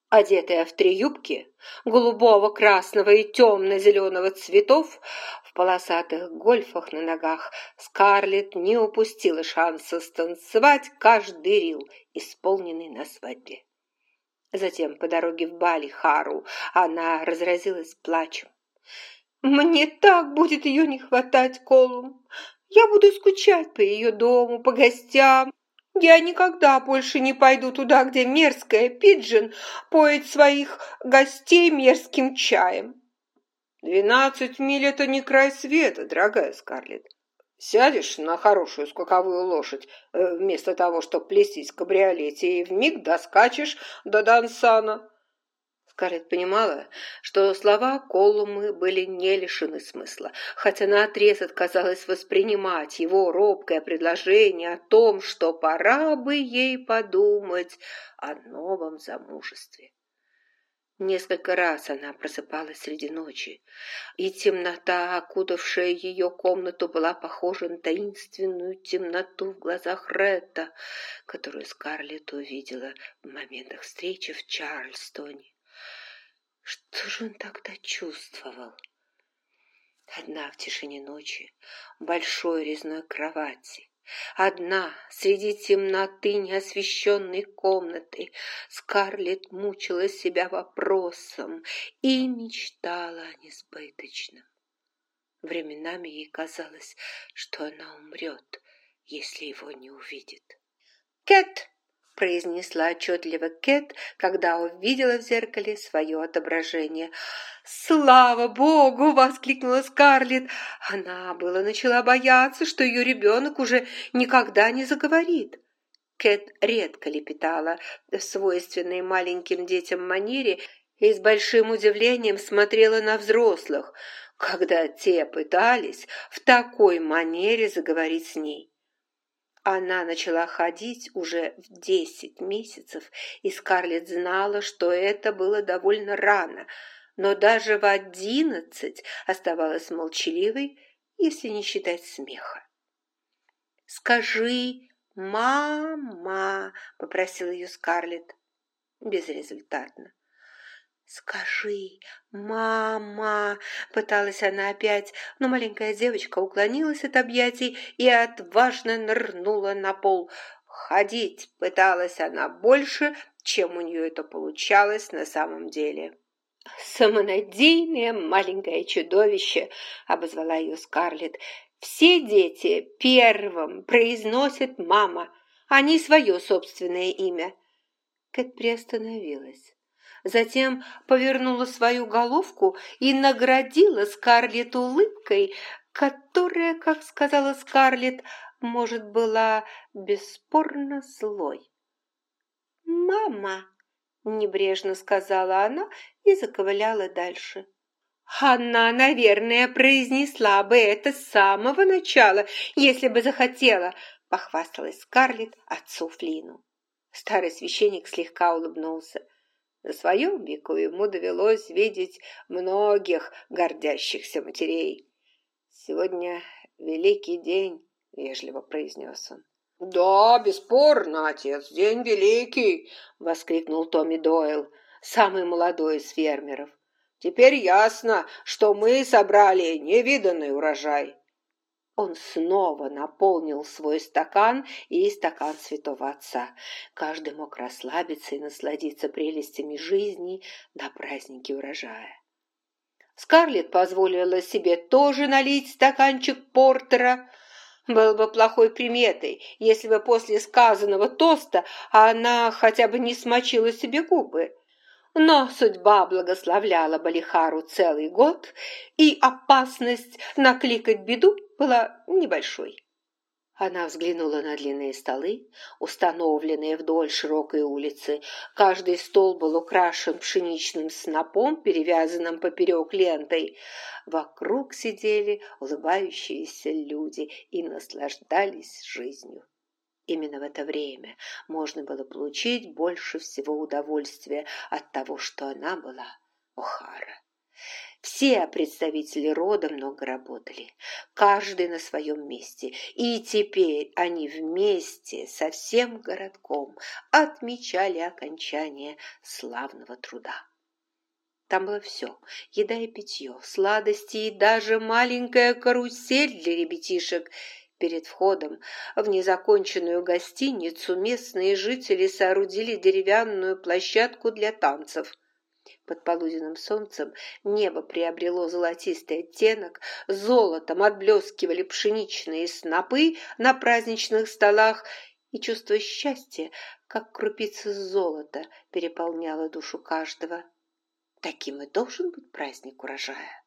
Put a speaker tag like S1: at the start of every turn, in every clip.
S1: Одетая в 3 юбки голубого, красного и темно-зеленого цветов, в полосатых гольфах на ногах, Скарлетт не упустила шанса станцевать каждый рил, исполненный на свадьбе. Затем по дороге в Балли-Хару она разразилась плачем. «Мне так будет ее не хватать, Колум! Я буду скучать по ее дому, по гостям. Я никогда больше не пойду туда, где мерзкая Пиджин поет своих гостей мерзким чаем». 12 миль – это не край света, дорогая Скарлетт. Сядешь на хорошую скаковую лошадь, вместо того, чтобы плестись в кабриолете, и вмиг доскачешь до Дансана. Скарлетт понимала, что слова Колумы были не лишены смысла, хотя наотрез отказалась воспринимать его робкое предложение о том, что пора бы ей подумать о новом замужестве. Несколько раз она просыпалась среди ночи, и темнота, окутавшая ее комнату, была похожа на таинственную темноту в глазах Ретта, которую Скарлетт увидела в моментах встречи в Чарльстоне. Что же он тогда чувствовал? Одна в тишине ночи, в большой резной кровати, одна среди темноты неосвещенной комнаты, Скарлетт мучила себя вопросом и мечтала о несбыточном. Временами ей казалось, что она умрет, если его не увидит. «Кэт!» – произнесла отчетливо Кэт, когда увидела в зеркале свое отображение. «Слава Богу!» – воскликнула Скарлетт. Она было начала бояться, что ее ребенок уже никогда не заговорит. Кэт редко лепетала в свойственной маленьким детям манере и с большим удивлением смотрела на взрослых, когда те пытались в такой манере заговорить с ней. Она начала ходить уже в 10 месяцев, и Скарлетт знала, что это было довольно рано, но даже в 11 оставалась молчаливой, если не считать смеха. «Скажи, мама!» – попросила ее Скарлетт. Безрезультатно. «Скажи, мама!» – пыталась она опять, но маленькая девочка уклонилась от объятий и отважно нырнула на пол. Ходить пыталась она больше, чем у нее это получалось на самом деле. «Самонадеянное маленькое чудовище!» – обозвала ее Скарлетт. «Все дети первым произносят «мама», а не свое собственное имя». Кэт приостановилась. Затем повернула свою головку и наградила Скарлетт улыбкой, которая, как сказала Скарлетт, может, была бесспорно злой. «Мама!» – небрежно сказала она и заковыляла дальше. Она, наверное, произнесла бы это с самого начала, если бы захотела, похвасталась Скарлетт отцу Флину. Старый священник слегка улыбнулся. На своем веку ему довелось видеть многих гордящихся матерей. «Сегодня великий день», — вежливо произнес он. «Да, бесспорно, отец, день великий!» — воскликнул Томми Дойл, самый молодой из фермеров. «Теперь ясно, что мы собрали невиданный урожай». Он снова наполнил свой стакан и стакан святого отца. Каждый мог расслабиться и насладиться прелестями жизни на празднике урожая. Скарлетт позволила себе тоже налить стаканчик портера. Было бы плохой приметой, если бы после сказанного тоста она хотя бы не смочила себе губы. Но судьба благословляла Балихару целый год, и опасность накликать беду была небольшой. Она взглянула на длинные столы, установленные вдоль широкой улицы. Каждый стол был украшен пшеничным снопом, перевязанным поперек лентой. Вокруг сидели улыбающиеся люди и наслаждались жизнью. Именно в это время можно было получить больше всего удовольствия от того, что она была О'Хара. Все представители рода много работали, каждый на своем месте, и теперь они вместе со всем городком отмечали окончание славного труда. Там было все: еда и питье, сладости и даже маленькая карусель для ребятишек. Перед входом в незаконченную гостиницу местные жители соорудили деревянную площадку для танцев. Под полуденным солнцем небо приобрело золотистый оттенок, золотом отблескивали пшеничные снопы на праздничных столах, и чувство счастья, как крупица золота, переполняло душу каждого. Таким и должен быть праздник урожая.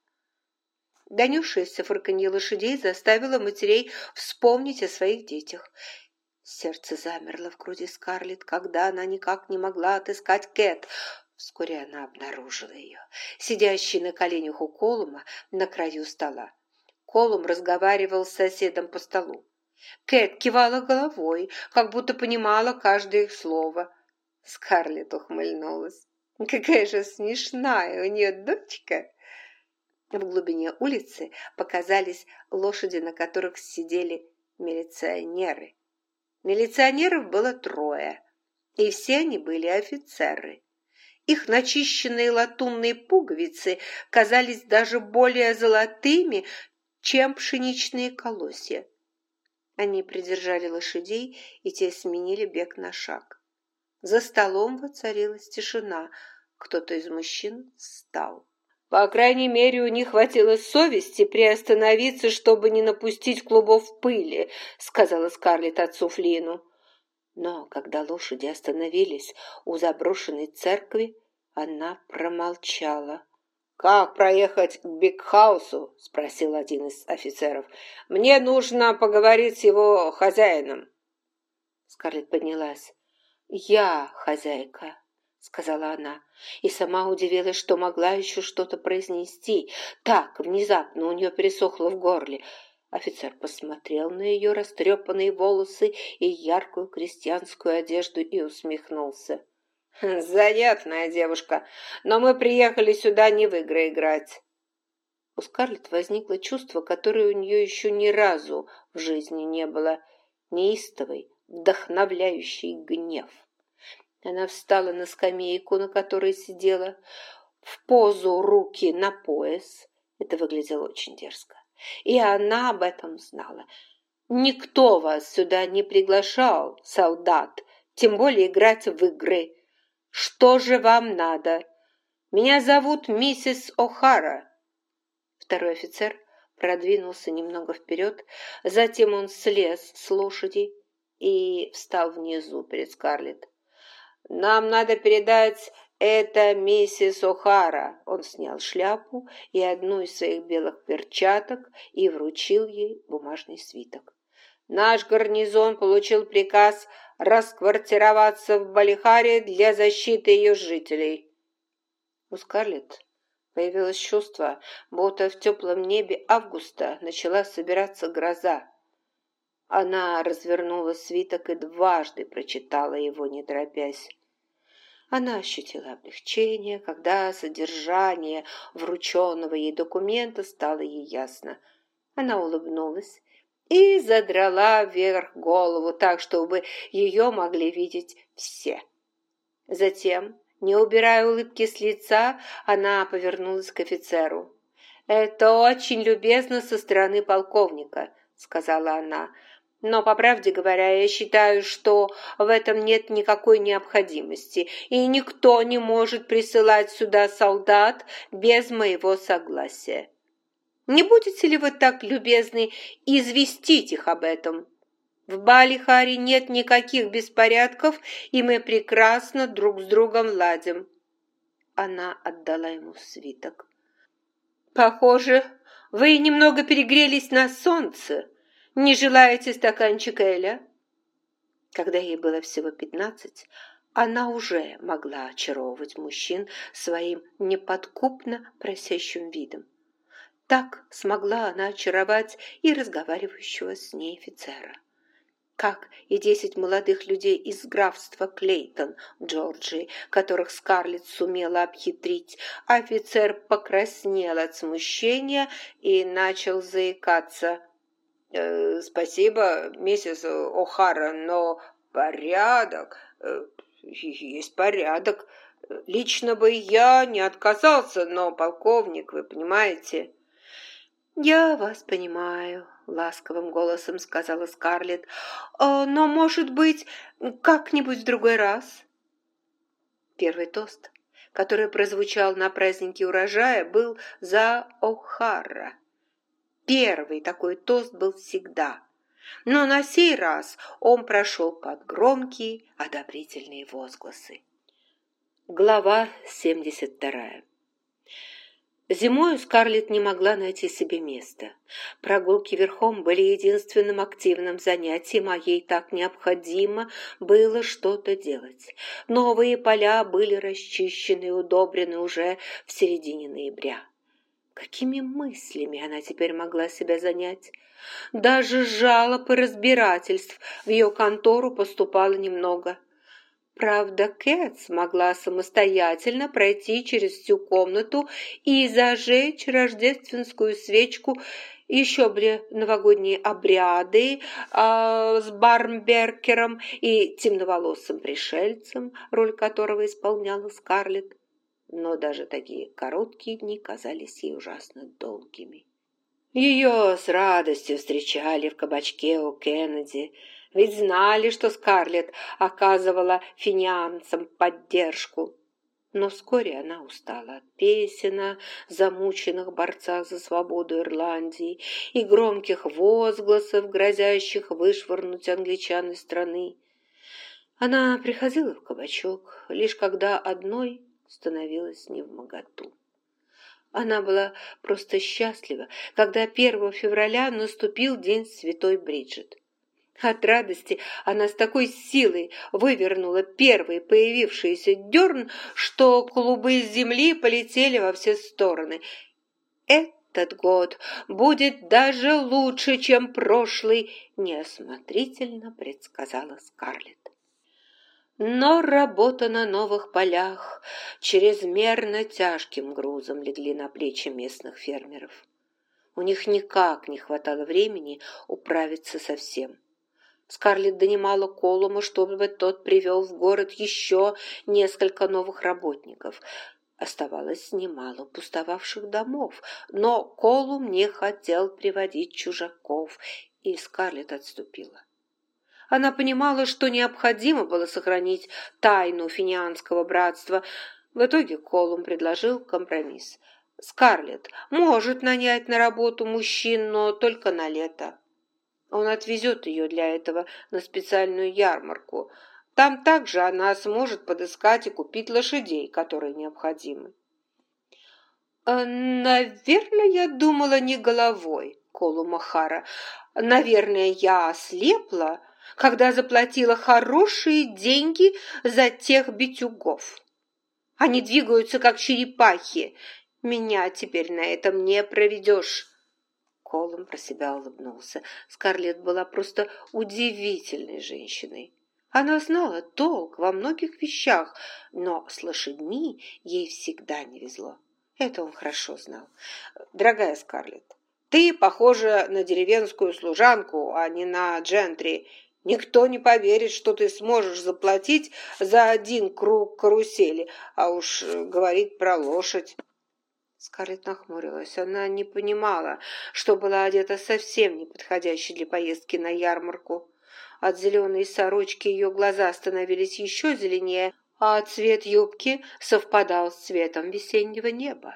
S1: Донесшееся фырканье лошадей заставило матерей вспомнить о своих детях. Сердце замерло в груди Скарлетт, когда она никак не могла отыскать Кэт. Вскоре она обнаружила ее, сидящей на коленях у Колума на краю стола. Колум разговаривал с соседом по столу. Кэт кивала головой, как будто понимала каждое их слово. Скарлетт ухмыльнулась. Какая же смешная у нее дочка! В глубине улицы показались лошади, на которых сидели милиционеры. Милиционеров было 3, и все они были офицеры. Их начищенные латунные пуговицы казались даже более золотыми, чем пшеничные колосья. Они придержали лошадей, и те сменили бег на шаг. За столом воцарилась тишина. Кто-то из мужчин встал. По крайней мере, у них хватило совести приостановиться, чтобы не напустить клубов пыли, сказала Скарлетт отцу Флину. Но когда лошади остановились у заброшенной церкви, она промолчала. «Как проехать к Бигхаусу?» – спросил один из офицеров. «Мне нужно поговорить с его хозяином». Скарлетт поднялась. «Я хозяйка», — сказала она, и сама удивилась, что могла еще что-то произнести. Так, внезапно у нее пересохло в горле. Офицер посмотрел на ее растрепанные волосы и яркую крестьянскую одежду и усмехнулся. «Занятная девушка, но мы приехали сюда не в игры играть». У Скарлетт возникло чувство, которое у нее еще ни разу в жизни не было, неистовый, вдохновляющий гнев. Она встала на скамейку, на которой сидела, в позу руки на пояс. Это выглядело очень дерзко. И она об этом знала. «Никто вас сюда не приглашал, солдат, тем более играть в игры. Что же вам надо? Меня зовут миссис О'Хара». Второй офицер продвинулся немного вперед, затем он слез с лошади и встал внизу перед Скарлетт. «Нам надо передать это миссис О'Хара». Он снял шляпу и одну из своих белых перчаток и вручил ей бумажный свиток. «Наш гарнизон получил приказ расквартироваться в Балихаре для защиты ее жителей». У Скарлетт появилось чувство, будто в теплом небе августа начала собираться гроза. Она развернула свиток и дважды прочитала его, не торопясь. Она ощутила облегчение, когда содержание врученного ей документа стало ей ясно. Она улыбнулась и задрала вверх голову так, чтобы ее могли видеть все. Затем, не убирая улыбки с лица, она повернулась к офицеру. «Это очень любезно со стороны полковника», — сказала она. «Но, по правде говоря, я считаю, что в этом нет никакой необходимости, и никто не может присылать сюда солдат без моего согласия. Не будете ли вы так любезны известить их об этом? В Балихаре нет никаких беспорядков, и мы прекрасно друг с другом ладим». Она отдала ему свиток. «Похоже, вы немного перегрелись на солнце. Не желаете стаканчик эля?» Когда ей было всего 15, она уже могла очаровывать мужчин своим неподкупно просящим видом. Так смогла она очаровать и разговаривающего с ней офицера. как и 10 молодых людей из графства Клейтон в Джорджии, которых Скарлетт сумела обхитрить. Офицер покраснел от смущения и начал заикаться. «Спасибо, миссис О'Хара, но порядок, есть порядок. Лично бы я не отказался, но, полковник, вы понимаете...» «Я вас понимаю», — ласковым голосом сказала Скарлетт. «Но, может быть, как-нибудь в другой раз?» Первый тост, который прозвучал на празднике урожая, был за О'Хара. Первый такой тост был всегда, но на сей раз он прошел под громкие одобрительные возгласы. Глава 72. Зимою Скарлетт не могла найти себе места. Прогулки верхом были единственным активным занятием, а ей так необходимо было что-то делать. Новые поля были расчищены и удобрены уже в середине ноября. Какими мыслями она теперь могла себя занять? Даже жалоб и разбирательств в ее контору поступало немного. Правда, Кэт смогла самостоятельно пройти через всю комнату и зажечь рождественскую свечку. Еще были новогодние обряды с Бармберкером и темноволосым пришельцем, роль которого исполняла Скарлетт. Но даже такие короткие дни казались ей ужасно долгими. Ее с радостью встречали в кабачке у Кеннеди, ведь знали, что Скарлетт оказывала финианцам поддержку. Но вскоре она устала от песен о замученных борцах за свободу Ирландии и громких возгласов, грозящих вышвырнуть англичан из страны. Она приходила в кабачок, лишь когда одной становилась невмоготу. Она была просто счастлива, когда 1 февраля наступил день Святой Бриджит. От радости она с такой силой вывернула первый появившийся дерн, что клубы земли полетели во все стороны. «Этот год будет даже лучше, чем прошлый», — неосмотрительно предсказала Скарлетт. Но работа на новых полях чрезмерно тяжким грузом легли на плечи местных фермеров. У них никак не хватало времени управиться со всем. Скарлетт донимала Колума, чтобы тот привел в город еще несколько новых работников. Оставалось немало пустовавших домов, но Колум не хотел приводить чужаков, и Скарлетт отступила. Она понимала, что необходимо было сохранить тайну финианского братства. В итоге Колум предложил компромисс. Скарлетт может нанять на работу мужчин, но только на лето. Он отвезет ее для этого на специальную ярмарку. Там также она сможет подыскать и купить лошадей, которые необходимы. «Наверное, я думала не головой, Колум О'Хара. Наверное, я ослепла, когда заплатила хорошие деньги за тех битюгов. Они двигаются, как черепахи. Меня теперь на этом не проведешь». Колум про себя улыбнулся. Скарлетт была просто удивительной женщиной. Она знала толк во многих вещах, но с лошадьми ей всегда не везло. Это он хорошо знал. «Дорогая Скарлетт, ты похожа на деревенскую служанку, а не на джентри. Никто не поверит, что ты сможешь заплатить за 1 круг карусели, а уж говорить про лошадь». Скарлетт нахмурилась. Она не понимала, что была одета совсем не подходящей для поездки на ярмарку. От зеленой сорочки ее глаза становились еще зеленее, а цвет юбки совпадал с цветом весеннего неба.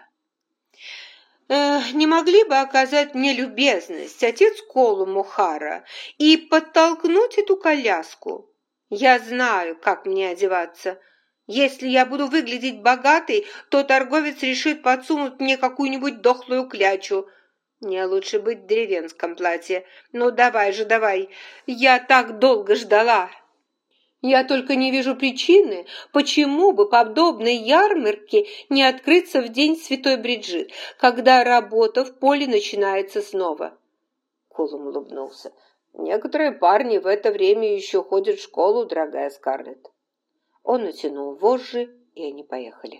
S1: «Не могли бы оказать мне любезность, отец Колум О'Хара, и подтолкнуть эту коляску? Я знаю, как мне одеваться. Если я буду выглядеть богатой, то торговец решит подсунуть мне какую-нибудь дохлую клячу. Мне лучше быть в деревенском платье. Ну, давай же, давай. Я так долго ждала. Я только не вижу причины, почему бы подобной ярмарке не открыться в день Святой Бриджит, когда работа в поле начинается снова». Колум улыбнулся. Некоторые парни в это время еще ходят в школу, дорогая Скарлетт. Он натянул вожжи, и они поехали.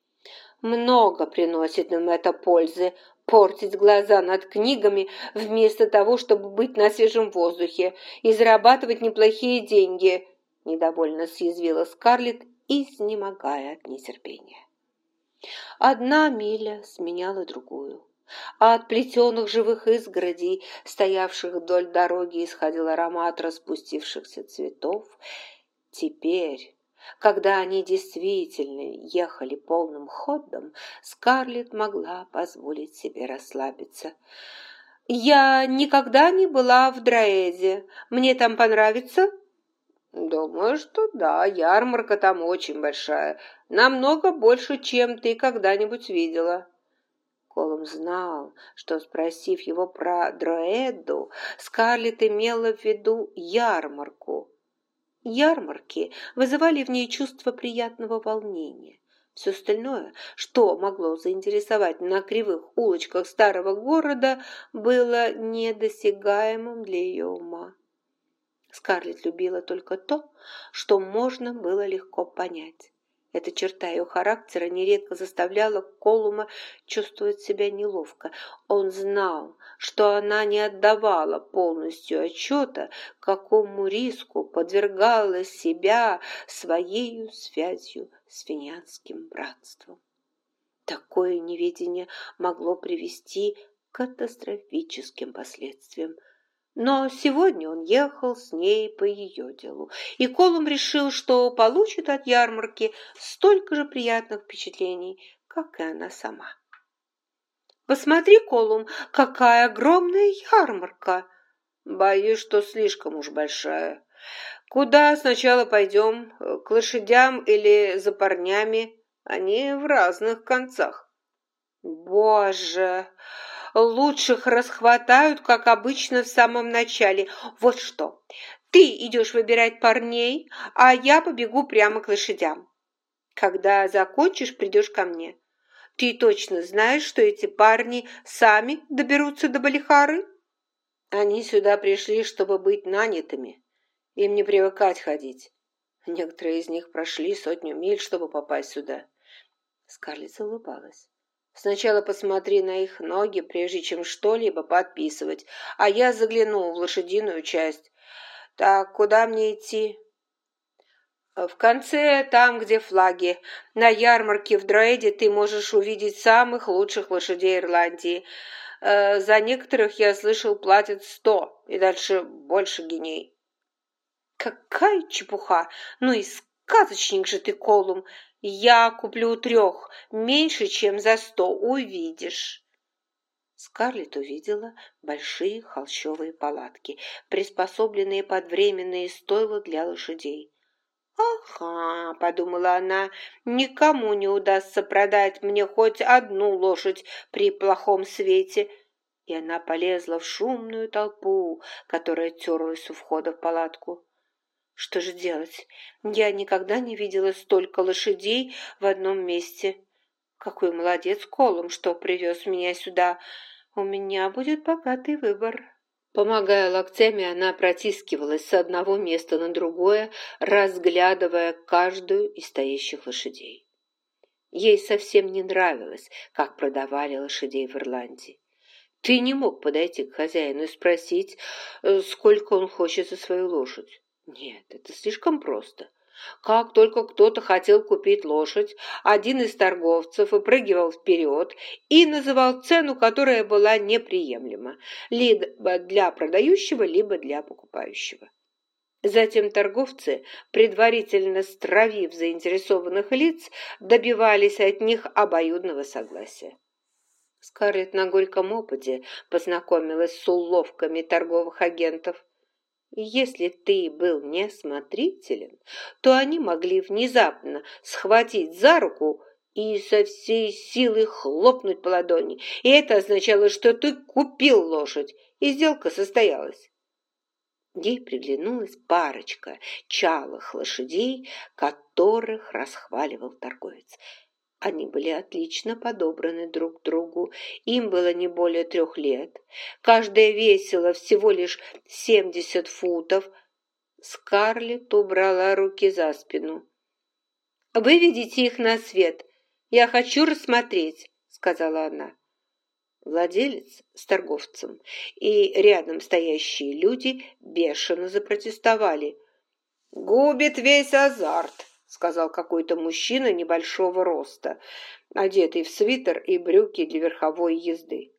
S1: Много приносит им это пользы портить глаза над книгами вместо того, чтобы быть на свежем воздухе и зарабатывать неплохие деньги, недовольно съязвила Скарлетт, изнемогая от нетерпения. Одна миля сменяла другую, а от плетеных живых изгородей, стоявших вдоль дороги, исходил аромат распустившихся цветов. Теперь, когда они действительно ехали полным ходом, Скарлетт могла позволить себе расслабиться. «Я никогда не была в Дроэде. Мне там понравится?» «Думаю, что да, ярмарка там очень большая, намного больше, чем ты когда-нибудь видела». Колум знал, что, спросив его про Дроэду, Скарлетт имела в виду ярмарку. Ярмарки вызывали в ней чувство приятного волнения. Все остальное, что могло заинтересовать на кривых улочках старого города, было недосягаемым для ее ума. Скарлетт любила только то, что можно было легко понять. Эта черта ее характера нередко заставляла Колума чувствовать себя неловко. Он знал, что она не отдавала полностью отчета, какому риску подвергала себя своею связью с финианским братством. Такое неведение могло привести к катастрофическим последствиям. Но сегодня он ехал с ней по ее делу, и Колум решил, что получит от ярмарки столько же приятных впечатлений, как и она сама. «Посмотри, Колум, какая огромная ярмарка!» «Боюсь, что слишком уж большая. Куда сначала пойдем, к лошадям или за парнями? Они в разных концах». «Боже!» Лучших расхватают, как обычно, в самом начале. Вот что, ты идешь выбирать парней, а я побегу прямо к лошадям. Когда закончишь, придешь ко мне. Ты точно знаешь, что эти парни сами доберутся до Балихары? Они сюда пришли, чтобы быть нанятыми. Им не привыкать ходить. Некоторые из них прошли 100 миль, чтобы попасть сюда. Скарлетт улыбалась. Сначала посмотри на их ноги, прежде чем что-либо подписывать, а я загляну в лошадиную часть. Так, куда мне идти? В конце, там, где флаги. На ярмарке в Дроэде ты можешь увидеть самых лучших лошадей Ирландии. За некоторых, я слышал, платят 100 и дальше больше гиней. Какая чепуха! Ну и сказочник же ты, Колум! Я куплю 3, меньше, чем за 100, увидишь. Скарлетт увидела большие холщовые палатки, приспособленные под временные стойла для лошадей. «Ага», — подумала она, — «никому не удастся продать мне хоть одну лошадь при плохом свете». И она полезла в шумную толпу, которая терлась у входа в палатку. Что же делать? Я никогда не видела столько лошадей в одном месте. Какой молодец Колум, что привез меня сюда. У меня будет богатый выбор. Помогая локтями, она протискивалась с одного места на другое, разглядывая каждую из стоящих лошадей. Ей совсем не нравилось, как продавали лошадей в Ирландии. Ты не мог подойти к хозяину и спросить, сколько он хочет за свою лошадь. Нет, это слишком просто. Как только кто-то хотел купить лошадь, один из торговцев выпрыгивал вперед и называл цену, которая была неприемлема, либо для продающего, либо для покупающего. Затем торговцы, предварительно стравив заинтересованных лиц, добивались от них обоюдного согласия. Скарлетт на горьком опыте познакомилась с уловками торговых агентов. Если ты был неосмотрителен, то они могли внезапно схватить за руку и со всей силы хлопнуть по ладони. И это означало, что ты купил лошадь, и сделка состоялась. Ей приглянулась парочка чалых лошадей, которых расхваливал торговец. Они были отлично подобраны друг к другу. Им было не более 3 лет. Каждая весила всего лишь 70 футов. Скарлетт убрала руки за спину. «Выведите их на свет. Я хочу рассмотреть», — сказала она. Владелец с торговцем и рядом стоящие люди бешено запротестовали. «Губит весь азарт», — сказал какой-то мужчина небольшого роста, одетый в свитер и брюки для верховой езды.